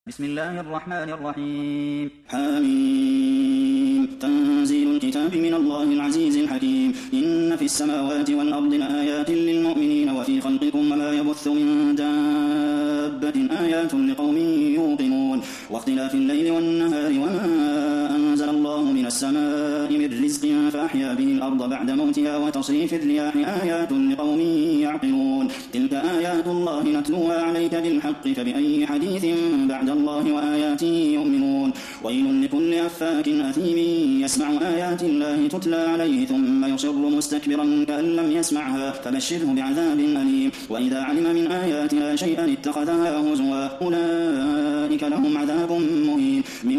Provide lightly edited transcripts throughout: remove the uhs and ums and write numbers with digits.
بسم الله الرحمن الرحيم. حميم. تنزيل الكتاب من الله العزيز الحكيم. إن في السماوات والأرض لآيات للمؤمنين وفي خلقكم وما يبث من دابة آيات لقوم يوقنون واختلاف الليل والنهار وما أنزل الله من السماء من رزق فأحيا به الأرض بعد موتها وتصريف الرياح آيات لقوم يعقلون تلك آيات الله نتلوها عليك بالحق فبأي حديث بعد الله وآياته يؤمنون ويل لكل أفاك أثيم يسمع آيات الله تتلى عليه ثم يصر مستكبرا كأن لم يسمعها فبشره بعذاب أليم وإذا علم من آياتنا شيئا اتخذها هزوا أولئك لهم عذاب مهين من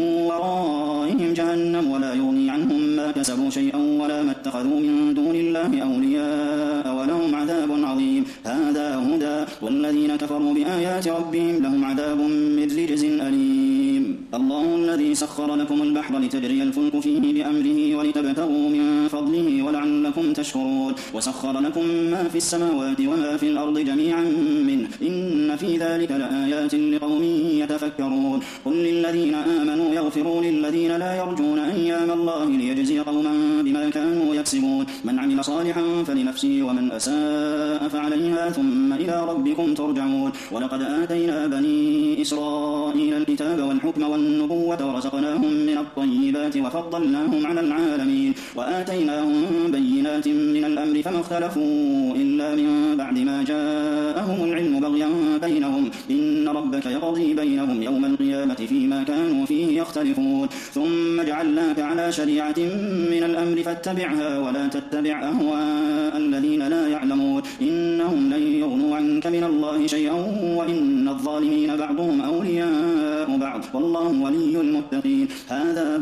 ورائهم جهنم ولا يغني عنهم ما كسبوا شيئا ولا ما اتخذوا من دون الله أولياء ولهم عذاب عظيم هذا هدى والذين كفروا بآيات ربهم لهم عذاب من رجز أليم الله الذي سخر لكم البحر لتجري الفلك فيه بأمره ولتبتغوا من فضله ولعلكم تشكرون وسخر لكم ما في السماوات وما في الأرض جميعا منه إن في ذلك لآيات لقوم يتفكرون قل للذين آمنوا يغفروا للذين لا يرجون أيام الله ليجزي قوما بما كانوا يكسبون من عمل صالحا فلنفسه ومن أساء فعليها ثم إلى ربكم ترجعون ولقد آتينا بني إسرائيل الكتاب والحكم والنبوة ورزقناهم من الطيبات وفضلناهم على العالمين وآتيناهم بينات من الأمر فما اختلفوا إلا من بعد ما جاءهم العلم بغيا بينهم إن ربك يقضي بينهم يوم القيامة فيما كانوا فيه يختلفون ثم جعلناك على شريعة من الأمر فاتبعها ولا تتبع أهواء الذين لا يعلمون إنهم لن يغنوا عنك من الله شيئا وإن الظالمين بعضهم أولياء بعض والله ولي المتقين هذا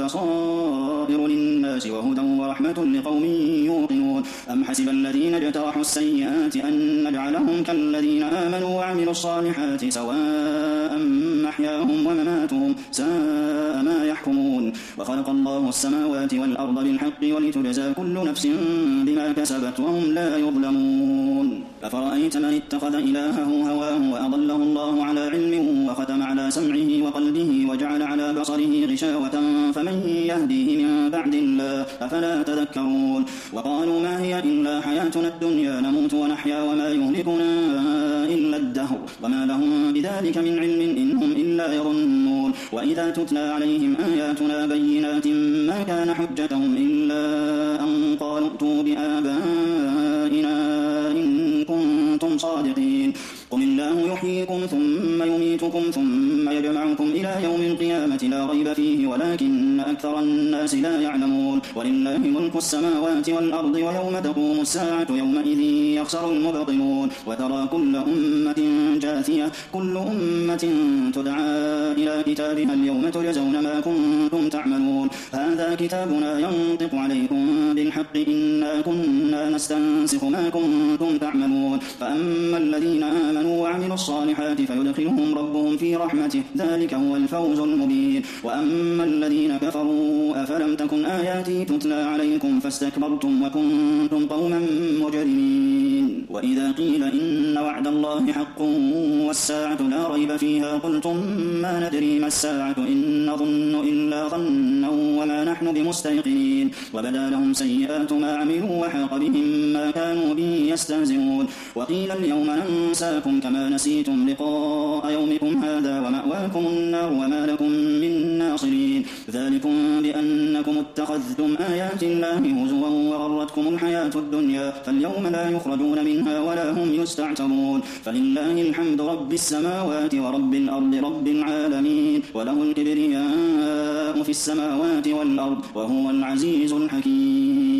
بصائر للناس وهدى ورحمة لقوم يوقنون أم حسب الذين اجترحوا السيئات أن نجعلهم كالذين آمنوا وعملوا الصالحات سواء محياهم ومماتهم ساء ما يحكمون وخلق الله السماوات والأرض بالحق ولتجزى كل نفس بما كسبت وهم لا يظلمون أفرأيت من اتخذ إلهه هواه وأضله الله على علم وختم على سمعه وقلبه وجعل على بصره غشاوة فمن يهديه من بعد الله أفلا تذكرون وقالوا ما هي إلا حياتنا الدنيا نموت ونحيا وما يهلكنا إلا الدهر وما لهم بذلك من علم إنهم إلا يظنون وإذا تتلى عليهم آياتنا بينات ما كان حجتهم إلا أن قالوا ائتوا بآبائنا إن كنتم صادقين قل الله يحييكم ثم يميتكم ثم يجمعكم إلى يوم القيامة لا ريب فيه ولكن أكثر الناس لا يعلمون ولله ملك السماوات والأرض ويوم تقوم الساعة يومئذ يخسر المبطلون وترى كل أمة جاثية كل أمة تدعى إلى كتابها اليوم تجزون ما كنتم تعملون هذا كتابنا ينطق عليكم بالحق إنا كنا نستنسخ ما كنتم تعملون فأما الذين آمنوا وعملوا الصالحات فيدخلهم ربهم في رحمته ذلك هو الفوز المبين وأما الذين كفروا أفلم تكن آياتي تتلى عليكم فاستكبرتم وكنتم قوما مجرمين وإذا قيل إن وعد الله حق والساعة لا ريب فيها قلتم ما ندري ما الساعة إن نظن إلا ظنا وما نحن بمستيقنين وبدا لهم سيئات ما عملوا وحاق بهم ما كانوا به يستهزئون وقيل اليوم ننساكم كما نسيتم لقاء يومكم هذا ومأواكم النار وما لكم من ناصرين ذلكم بأنكم اتخذتم آيات الله هزوا وغرتكم الحياة الدنيا فاليوم لا يخرجون منها ولا هم يستعتبون فلله الحمد رب السماوات ورب الأرض رب العالمين وله الكبرياء في السماوات والأرض وهو العزيز الحكيم